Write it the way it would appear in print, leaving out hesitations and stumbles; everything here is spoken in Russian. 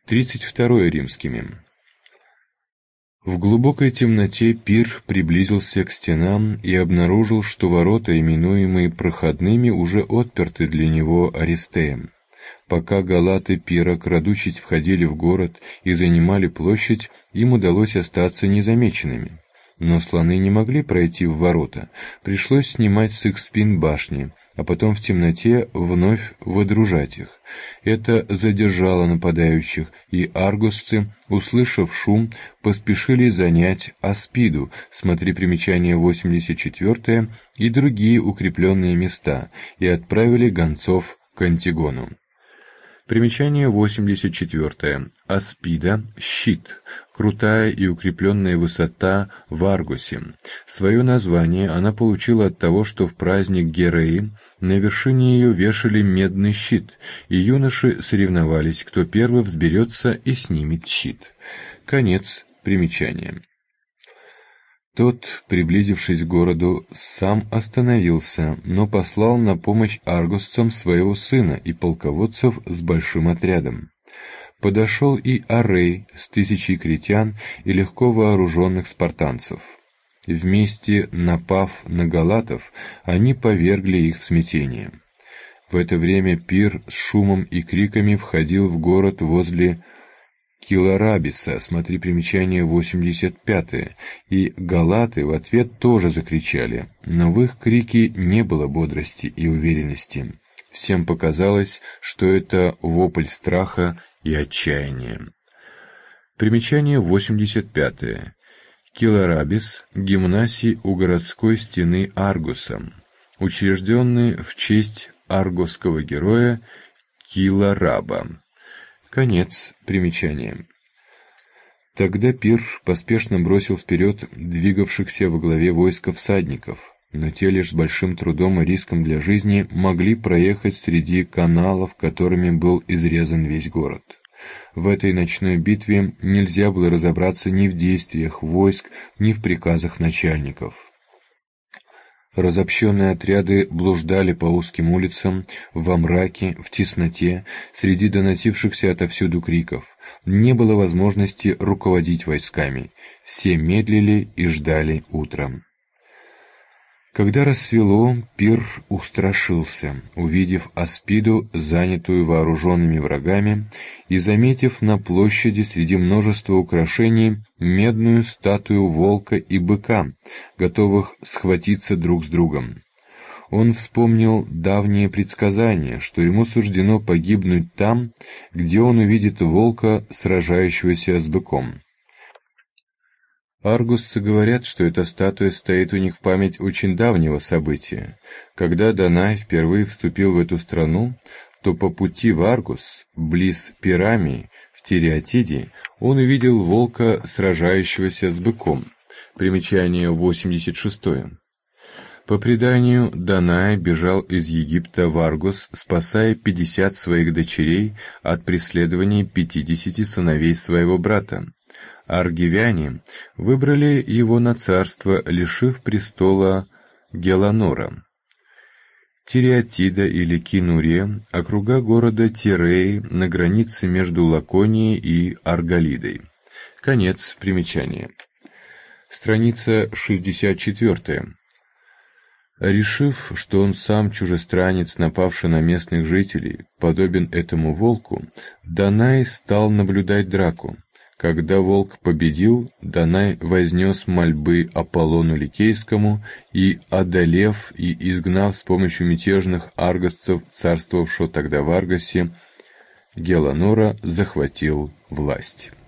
32 римскими. В глубокой темноте Пир приблизился к стенам и обнаружил, что ворота, именуемые проходными, уже отперты для него Аристеем. Пока галаты Пира, крадучись, входили в город и занимали площадь, им удалось остаться незамеченными. Но слоны не могли пройти в ворота, пришлось снимать с их спин башни, а потом в темноте вновь водружать их. Это задержало нападающих, и аргосцы, услышав шум, поспешили занять Аспиду, смотри примечание 84, и другие укрепленные места, и отправили гонцов к Антигону. Примечание 84. Аспида – щит, крутая и укрепленная высота в Аргосе. Свое название она получила от того, что в праздник Гереи на вершине ее вешали медный щит, и юноши соревновались, кто первый взберется и снимет щит. Конец примечания. Тот, приблизившись к городу, сам остановился, но послал на помощь аргосцам своего сына и полководцев с большим отрядом. Подошел и Арей с 1000 критян и легко вооруженных спартанцев. Вместе, напав на галатов, они повергли их в смятение. В это время Пир с шумом и криками входил в город возле Киларабиса, смотри примечание 85, и галаты в ответ тоже закричали, но в их крике не было бодрости и уверенности. Всем показалось, что это вопль страха и отчаяния. Примечание 85. Киларабис – гимнасий у городской стены Аргоса, учрежденный в честь аргосского героя Килараба. Конец примечания. Тогда Пир поспешно бросил вперед двигавшихся во главе войска всадников, но те лишь с большим трудом и риском для жизни могли проехать среди каналов, которыми был изрезан весь город. В этой ночной битве нельзя было разобраться ни в действиях войск, ни в приказах начальников. Разобщенные отряды блуждали по узким улицам, во мраке, в тесноте, среди доносившихся отовсюду криков. Не было возможности руководить войсками. Все медлили и ждали утра. Когда рассвело, Пир устрашился, увидев Аспиду, занятую вооруженными врагами, и заметив на площади среди множества украшений медную статую волка и быка, готовых схватиться друг с другом. Он вспомнил давнее предсказание, что ему суждено погибнуть там, где он увидит волка, сражающегося с быком. Аргусцы говорят, что эта статуя стоит у них в память очень давнего события. Когда Данай впервые вступил в эту страну, то по пути в Аргус, близ Пирамии, в Тиреатиде, он увидел волка, сражающегося с быком. Примечание 86. По преданию, Данай бежал из Египта в Аргос, спасая 50 своих дочерей от преследований 50 сыновей своего брата. Аргивяне выбрали его на царство, лишив престола Геланора. Тиреатида или Кинурия – округа города Тиреи на границе между Лаконией и Арголидой. Конец примечания. Страница 64. Решив, что он сам чужестранец, напавший на местных жителей, подобен этому волку, Данай стал наблюдать драку. Когда волк победил, Данай вознес мольбы Аполлону Ликейскому и, одолев и изгнав с помощью мятежных аргосцев, царствовавшего тогда в Аргосе, Геланора, захватил власть.